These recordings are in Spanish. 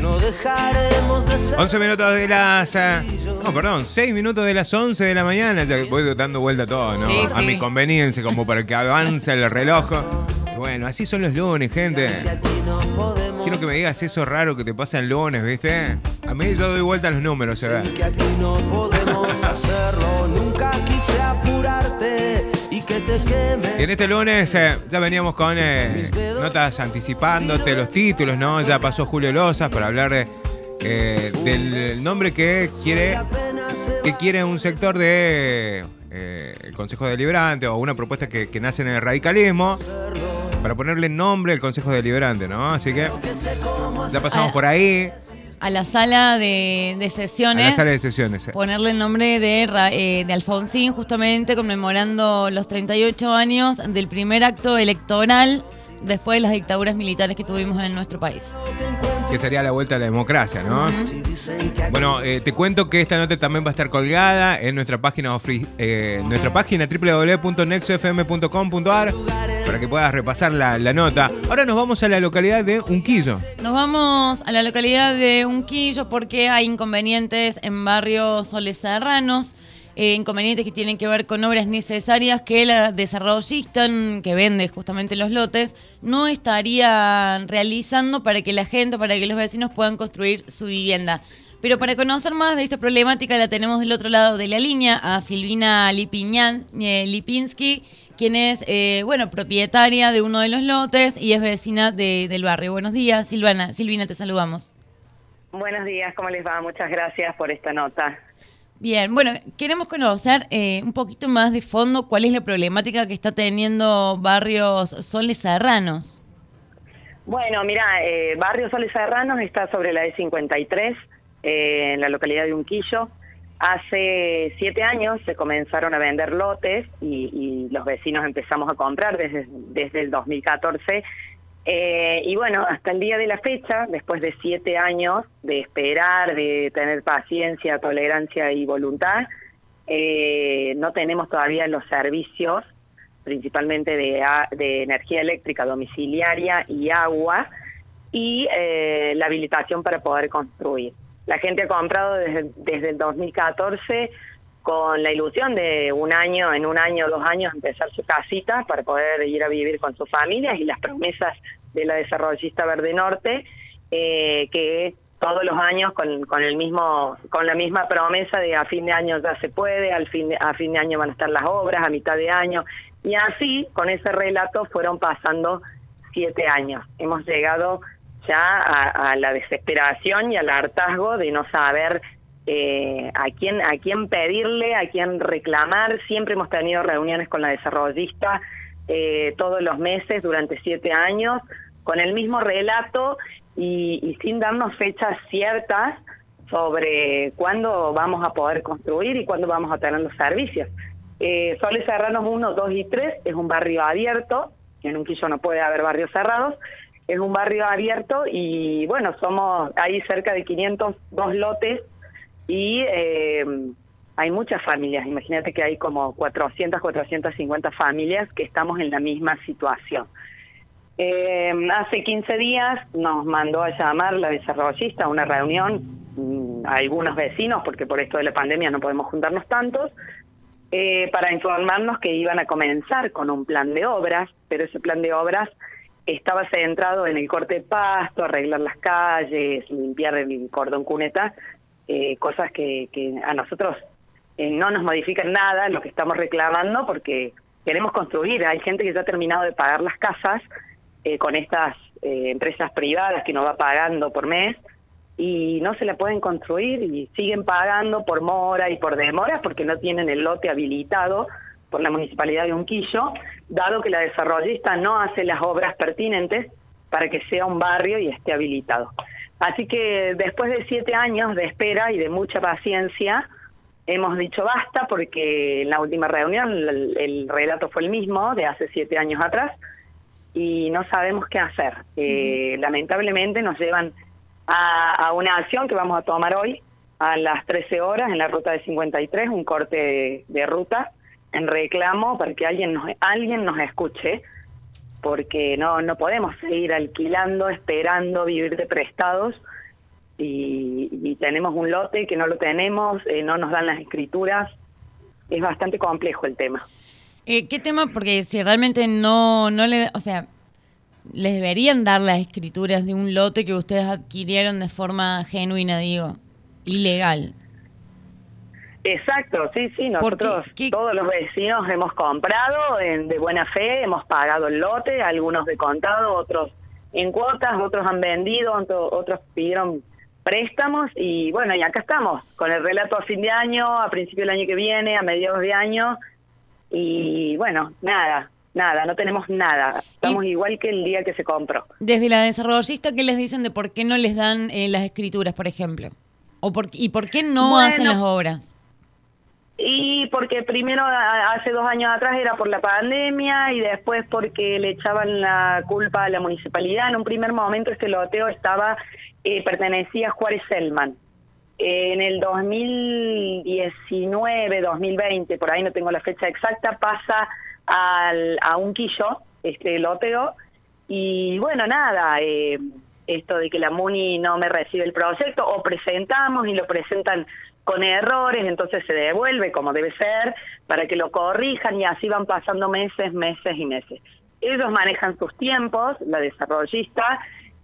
No dejaremos de ser 11 minutos de las... 6 minutos de las 11 de la mañana. Ya voy dando vuelta todo, ¿no? Sí, A sí. mi conveniencia, como para que avance el reloj. Y bueno, así son los lunes, gente. Quiero que me digas eso raro que te pasa el lunes, ¿viste? A mí yo doy vuelta a los números, se ve. que aquí no podemos hacerlo. Nunca quise apurarte y que te quemes. Y en este lunes ya veníamos con notas anticipándote los títulos, ¿no? Ya pasó Julio Lozas para hablar del nombre que quiere un sector de el Consejo Deliberante o una propuesta que nace en el radicalismo para ponerle nombre al Consejo Deliberante, ¿no? Así que ya pasamos por ahí. A la sala de sesiones. A la sala de sesiones. Ponerle el nombre de Alfonsín, justamente conmemorando los 38 años del primer acto electoral después de las dictaduras militares que tuvimos en nuestro país. Que sería la vuelta a la democracia, ¿no? Bueno, te cuento que esta nota también va a estar colgada en nuestra página www.nexofm.com.ar para que puedas repasar la nota. Ahora nos vamos a la localidad de Unquillo. Nos vamos a la localidad de Unquillo porque hay inconvenientes en barrios Soles Serranos. Inconvenientes que tienen que ver con obras necesarias que la desarrollista que vende justamente los lotes no estaría realizando para que la gente, para que los vecinos puedan construir su vivienda. Pero para conocer más de esta problemática la tenemos del otro lado de la línea a Silvina Lipinski, quien es propietaria de uno de los lotes y es vecina del barrio. Buenos días, Silvina, te saludamos. Buenos días, ¿cómo les va? Muchas gracias por esta nota. Bien, bueno, queremos conocer un poquito más de fondo cuál es la problemática que está teniendo Barrios Soles Serranos. Bueno, mira, Barrio Soles Serranos está sobre la E53, en la localidad de Unquillo. Hace 7 años se comenzaron a vender lotes y los vecinos empezamos a comprar desde el 2014. Y bueno, hasta el día de la fecha, después de 7 años de esperar, de tener paciencia, tolerancia y voluntad, no tenemos todavía los servicios, principalmente de energía eléctrica domiciliaria y agua, y la habilitación para poder construir. La gente ha comprado desde el 2014 con la ilusión de en 1 año, 2 años, empezar su casita para poder ir a vivir con sus familias y las promesas de la desarrollista Verde Norte, que todos los años con la misma promesa de a fin de año ya se puede, a fin de año van a estar las obras, a mitad de año, y así, con ese relato, fueron pasando 7 años. Hemos llegado ya a la desesperación y al hartazgo de no saber a quién pedirle, a quién reclamar. Siempre hemos tenido reuniones con la desarrollista todos los meses durante 7 años con el mismo relato y sin darnos fechas ciertas sobre cuándo vamos a poder construir y cuándo vamos a tener los servicios. Soles Serranos 1, 2 y 3 es un barrio abierto, en Unquillo no puede haber barrios cerrados, es un barrio abierto y bueno, somos ahí cerca de 502 lotes y hay muchas familias. Imagínate que hay como 450 familias que estamos en la misma situación. Hace 15 días nos mandó a llamar la desarrollista a una reunión, a algunos vecinos, porque por esto de la pandemia no podemos juntarnos tantos, para informarnos que iban a comenzar con un plan de obras, pero ese plan de obras estaba centrado en el corte de pasto, arreglar las calles, limpiar el cordón cuneta, cosas que a nosotros no nos modifican nada lo que estamos reclamando porque queremos construir. Hay gente que ya ha terminado de pagar las casas con estas empresas privadas que nos va pagando por mes y no se la pueden construir y siguen pagando por mora y por demora porque no tienen el lote habilitado por la Municipalidad de Unquillo, dado que la desarrollista no hace las obras pertinentes para que sea un barrio y esté habilitado. Así que después de 7 años de espera y de mucha paciencia, hemos dicho basta porque en la última reunión el relato fue el mismo de hace 7 años atrás y no sabemos qué hacer. Lamentablemente nos llevan a una acción que vamos a tomar hoy a las 13 horas en la ruta de 53, un corte de ruta en reclamo para que alguien nos escuche, porque no podemos seguir alquilando, esperando, vivir de prestados y tenemos un lote que no lo tenemos, no nos dan las escrituras. Es bastante complejo el tema. ¿Qué tema? Porque si realmente no le... O sea, les deberían dar las escrituras de un lote que ustedes adquirieron de forma genuina, digo, ilegal. Exacto, sí, nosotros todos los vecinos hemos comprado de buena fe, hemos pagado el lote, algunos de contado, otros en cuotas, otros han vendido, otros pidieron préstamos y bueno, y acá estamos, con el relato a fin de año, a principio del año que viene, a mediados de año, y bueno, nada, no tenemos nada, estamos igual que el día que se compró. Desde la desarrollista, ¿qué les dicen de por qué no les dan las escrituras, por ejemplo? ¿Y por qué no hacen las obras? Y porque primero, hace 2 años atrás era por la pandemia y después porque le echaban la culpa a la municipalidad. En un primer momento este loteo pertenecía a Juárez Selman. En el 2019, 2020, por ahí no tengo la fecha exacta, pasa a Unquillo este loteo. Y bueno, nada, esto de que la MUNI no me recibe el proyecto, o presentamos y lo presentan con errores, entonces se devuelve como debe ser, para que lo corrijan y así van pasando meses. Ellos manejan sus tiempos, la desarrollista,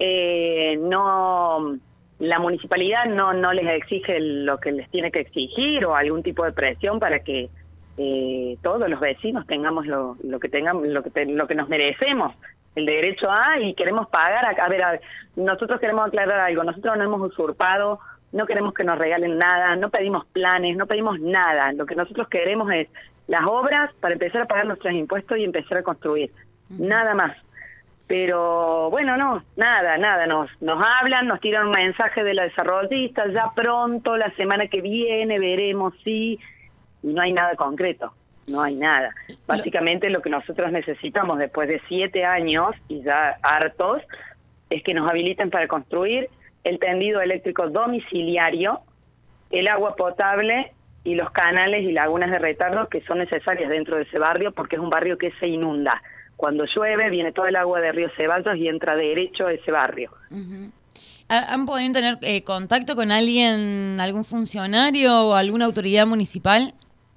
la municipalidad no les exige lo que les tiene que exigir o algún tipo de presión para que todos los vecinos tengamos lo que nos merecemos, el derecho a, y queremos pagar. A ver, nosotros queremos aclarar algo, nosotros no hemos usurpado, no queremos que nos regalen nada, no pedimos planes, no pedimos nada. Lo que nosotros queremos es las obras para empezar a pagar nuestros impuestos y empezar a construir. Nada más. Pero bueno, nada. Nos hablan, nos tiran un mensaje de la desarrollista, ya pronto, la semana que viene, veremos si... Y no hay nada concreto, no hay nada. Básicamente lo que nosotros necesitamos después de 7 años, y ya hartos, es que nos habiliten para construir el tendido eléctrico domiciliario, el agua potable y los canales y lagunas de retardo que son necesarias dentro de ese barrio, porque es un barrio que se inunda. Cuando llueve viene todo el agua de Río Ceballos y entra derecho a ese barrio. Uh-huh. ¿Han podido tener contacto con alguien, algún funcionario o alguna autoridad municipal?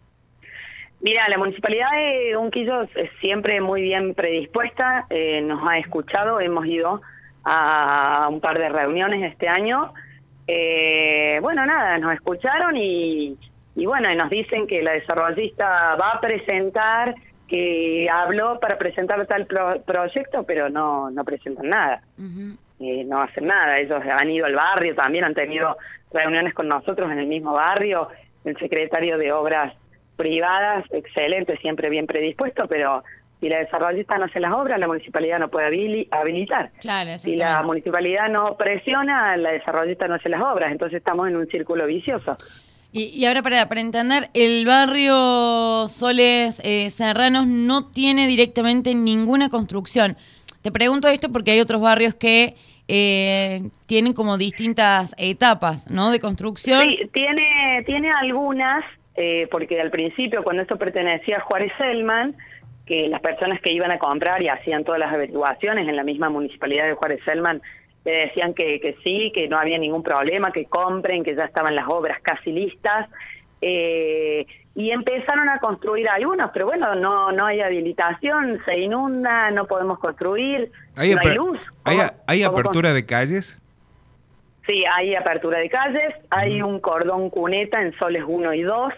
Mira, la Municipalidad de Unquillo es siempre muy bien predispuesta, nos ha escuchado, hemos ido a un par de reuniones este año. Bueno, nada, nos escucharon y bueno, y nos dicen que la desarrollista va a presentar, que habló para presentar tal proyecto, pero no presentan nada. Uh-huh. No hacen nada. Ellos han ido al barrio también, han tenido reuniones con nosotros en el mismo barrio, el secretario de Obras Privadas, excelente, siempre bien predispuesto, pero si la desarrollista no hace las obras, la municipalidad no puede habilitar. Claro, si la municipalidad no presiona, la desarrollista no hace las obras, entonces estamos en un círculo vicioso. Y ahora para entender, el barrio Soles Serranos no tiene directamente ninguna construcción. Te pregunto esto porque hay otros barrios que tienen como distintas etapas, ¿no?, de construcción. Sí, tiene algunas, porque al principio, cuando esto pertenecía a Juárez Selman, que las personas que iban a comprar y hacían todas las averiguaciones en la misma municipalidad de Juárez Selman le decían que sí, que no había ningún problema, que compren, que ya estaban las obras casi listas, y empezaron a construir algunos, pero bueno, no hay habilitación, se inunda, no podemos construir, no hay luz. ¿Hay apertura de calles? Sí, hay apertura de calles, hay un cordón cuneta en Soles 1 y 2,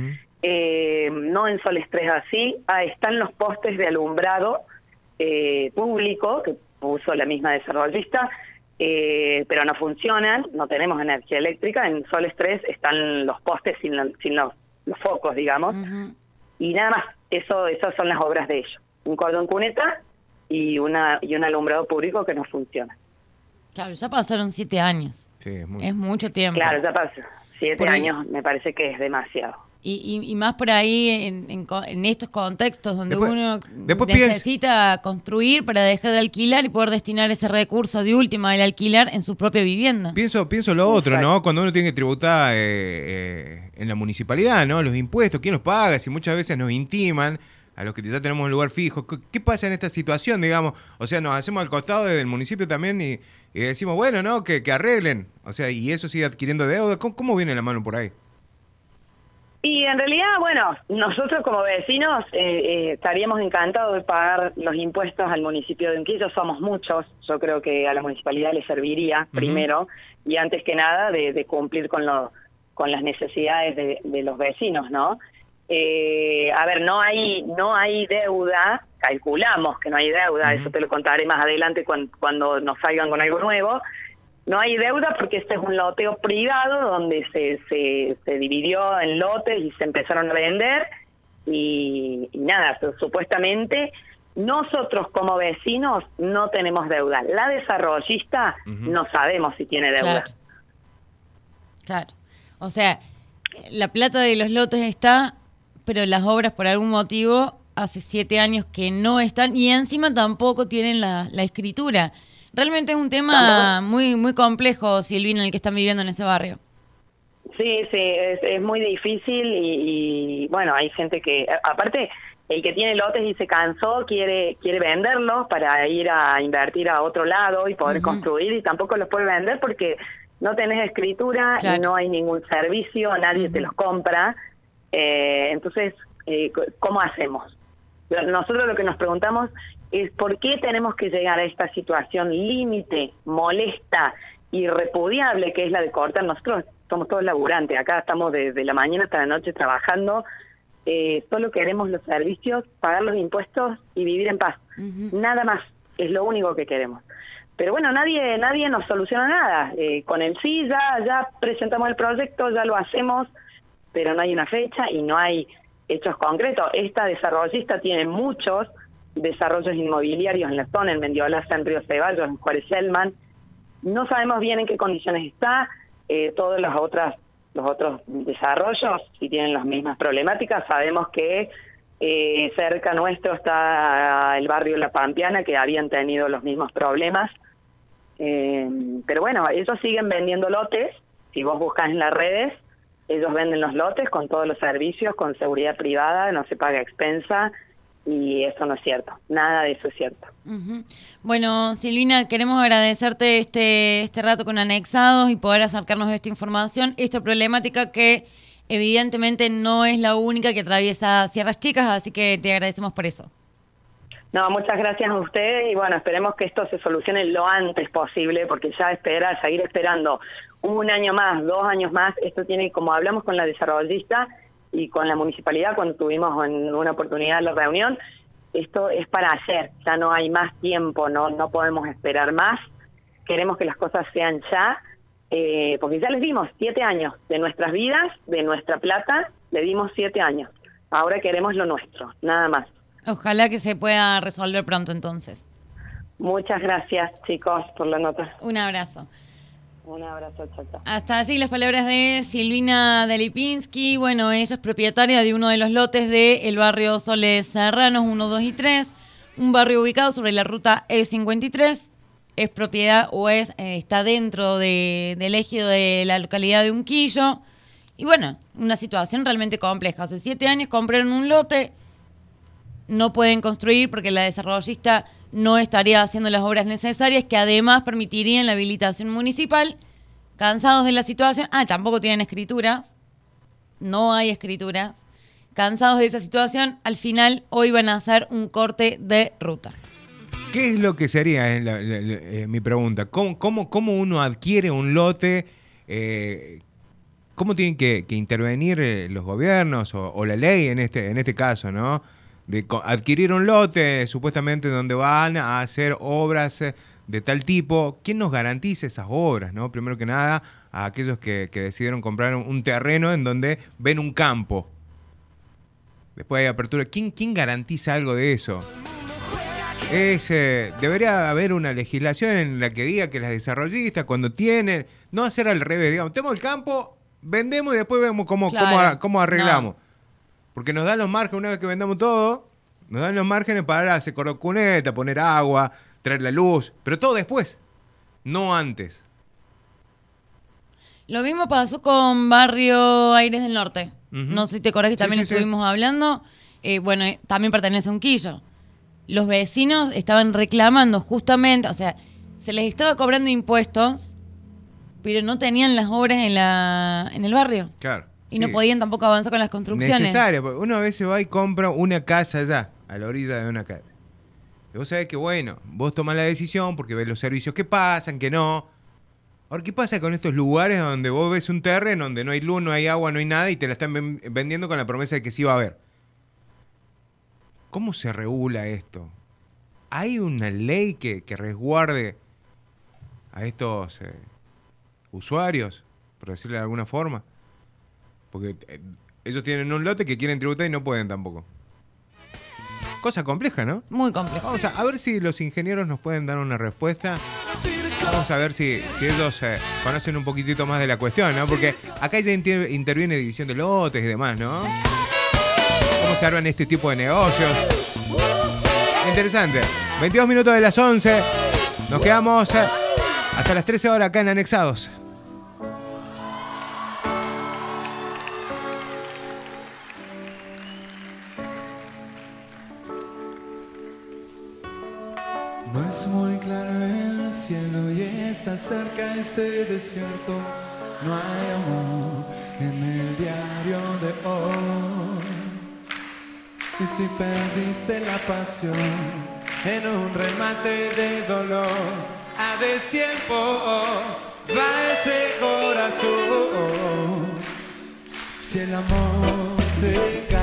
no en Soles 3 así, están los postes de alumbrado público que puso la misma desarrollista, pero no funcionan, no tenemos energía eléctrica. En Soles 3 están los postes sin los focos, digamos, y nada más. Esas son las obras de ellos, un cordón cuneta y un alumbrado público que no funciona. Claro, ya pasaron 7 años. Sí, es mucho tiempo. Claro, ya pasó 7 años, me parece que es demasiado. Y más por ahí en estos contextos donde uno necesita construir para dejar de alquilar y poder destinar ese recurso de última del alquilar en su propia vivienda. Pienso lo otro, ¿no? Cuando uno tiene que tributar en la municipalidad, ¿no? Los impuestos, ¿quién los paga? Si muchas veces nos intiman a los que ya tenemos un lugar fijo. ¿Qué pasa en esta situación, digamos? O sea, nos hacemos al costado del municipio también y decimos, bueno, ¿no? Que arreglen. O sea, y eso sigue adquiriendo deuda. ¿Cómo viene la mano por ahí? Y en realidad, bueno, nosotros como vecinos estaríamos encantados de pagar los impuestos al municipio de Unquillo. Somos muchos, yo creo que a la municipalidad le serviría primero, y antes que nada de cumplir con las necesidades de los vecinos, ¿no? A ver, no hay deuda, calculamos que no hay deuda, eso te lo contaré más adelante cuando nos salgan con algo nuevo. No hay deuda porque este es un loteo privado donde se dividió en lotes y se empezaron a vender y nada, supuestamente nosotros como vecinos no tenemos deuda. La desarrollista no sabemos si tiene deuda. Claro. O sea, la plata de los lotes está, pero las obras por algún motivo hace 7 años que no están y encima tampoco tienen la escritura. Realmente es un tema muy muy complejo, Silvina, el que están viviendo en ese barrio. Sí, es muy difícil y bueno, hay gente que, aparte, el que tiene lotes y se cansó, quiere venderlos para ir a invertir a otro lado y poder construir, y tampoco los puede vender porque no tenés escritura, y no hay ningún servicio, nadie te los compra. Entonces, ¿cómo hacemos? Nosotros lo que nos preguntamos es por qué tenemos que llegar a esta situación límite, molesta y repudiable que es la de cortar. Nosotros somos todos laburantes, acá estamos desde la mañana hasta la noche trabajando, solo queremos los servicios, pagar los impuestos y vivir en paz. Nada más, es lo único que queremos. Pero bueno, nadie nos soluciona nada. Con el sí ya presentamos el proyecto, ya lo hacemos, pero no hay una fecha y no hay hechos concretos. Esta desarrollista tiene muchos desarrollos inmobiliarios en la zona, en Mendiolaza, en Río Ceballos, en Juárez Selman. No sabemos bien en qué condiciones está. Todos los otros desarrollos, si tienen las mismas problemáticas. Sabemos que cerca nuestro está el barrio La Pampeana, que habían tenido los mismos problemas. Pero bueno, ellos siguen vendiendo lotes. Si vos buscas en las redes, ellos venden los lotes con todos los servicios, con seguridad privada, no se paga expensa. Y eso no es cierto, nada de eso es cierto. Bueno, Silvina, queremos agradecerte este rato con Anexados y poder acercarnos a esta información, esta problemática que evidentemente no es la única que atraviesa Sierras Chicas, así que te agradecemos por eso. No, muchas gracias a ustedes y bueno, esperemos que esto se solucione lo antes posible, porque ya seguir esperando 1 año más, 2 años más, esto tiene, como hablamos con la desarrollista y con la municipalidad cuando tuvimos en una oportunidad la reunión, esto es para ayer, ya no hay más tiempo, no podemos esperar más, queremos que las cosas sean ya, porque ya les dimos 7 años de nuestras vidas, de nuestra plata, le dimos 7 años, ahora queremos lo nuestro, nada más. Ojalá que se pueda resolver pronto entonces. Muchas gracias, chicos, por la nota. Un abrazo. Un abrazo, chao. Hasta allí las palabras de Silvina Delipinski. Bueno, ella es propietaria de uno de los lotes del barrio Soles Serranos 1, 2 y 3, un barrio ubicado sobre la ruta E53. Es propiedad o está dentro del ejido de la localidad de Unquillo. Y bueno, una situación realmente compleja. Hace 7 años compraron un lote, no pueden construir porque la desarrollista no estaría haciendo las obras necesarias que además permitirían la habilitación municipal. Cansados de la situación, tampoco tienen escrituras, no hay escrituras. Cansados de esa situación, al final hoy van a hacer un corte de ruta. ¿Qué es lo que sería mi pregunta? ¿Cómo uno adquiere un lote? ¿Cómo tienen que intervenir los gobiernos o la ley en este caso, ¿no? De adquirir un lote supuestamente donde van a hacer obras de tal tipo. ¿Quién nos garantiza esas obras, no? Primero que nada, a aquellos que decidieron comprar un terreno en donde ven un campo. Después hay apertura. ¿Quién garantiza algo de eso? Debería haber una legislación en la que diga que las desarrollistas cuando tienen, no hacer al revés, digamos, tenemos el campo, vendemos y después vemos cómo arreglamos. No. Porque nos dan los márgenes, una vez que vendamos todo, nos dan los márgenes para hacer cuneta, poner agua, traer la luz, pero todo después, no antes. Lo mismo pasó con Barrio Aires del Norte. No sé si te acordás que también estuvimos hablando. También pertenece a Unquillo. Los vecinos estaban reclamando justamente, o sea, se les estaba cobrando impuestos, pero no tenían las obras en el barrio. Claro. Y no podían tampoco avanzar con las construcciones. Necesario, porque uno a veces va y compra una casa allá, a la orilla de una calle. Y vos sabés que, bueno, vos tomás la decisión porque ves los servicios que pasan, que no. Ahora, ¿qué pasa con estos lugares donde vos ves un terreno, donde no hay luz, no hay agua, no hay nada, y te la están vendiendo con la promesa de que sí va a haber? ¿Cómo se regula esto? ¿Hay una ley que resguarde a estos usuarios, por decirlo de alguna forma? Porque ellos tienen un lote que quieren tributar y no pueden tampoco. Cosa compleja, ¿no? Muy compleja. Vamos a ver si los ingenieros nos pueden dar una respuesta. Vamos a ver si ellos conocen un poquitito más de la cuestión, ¿no? Porque acá ya interviene división de lotes y demás, ¿no? ¿Cómo se arman este tipo de negocios? Interesante. 22 minutos de las 11. Nos quedamos hasta las 13 horas acá en Anexados. No es muy claro el cielo y está cerca este desierto. No hay amor en el diario de hoy. Y si perdiste la pasión en un remate de dolor, a destiempo va ese corazón. Si el amor se cae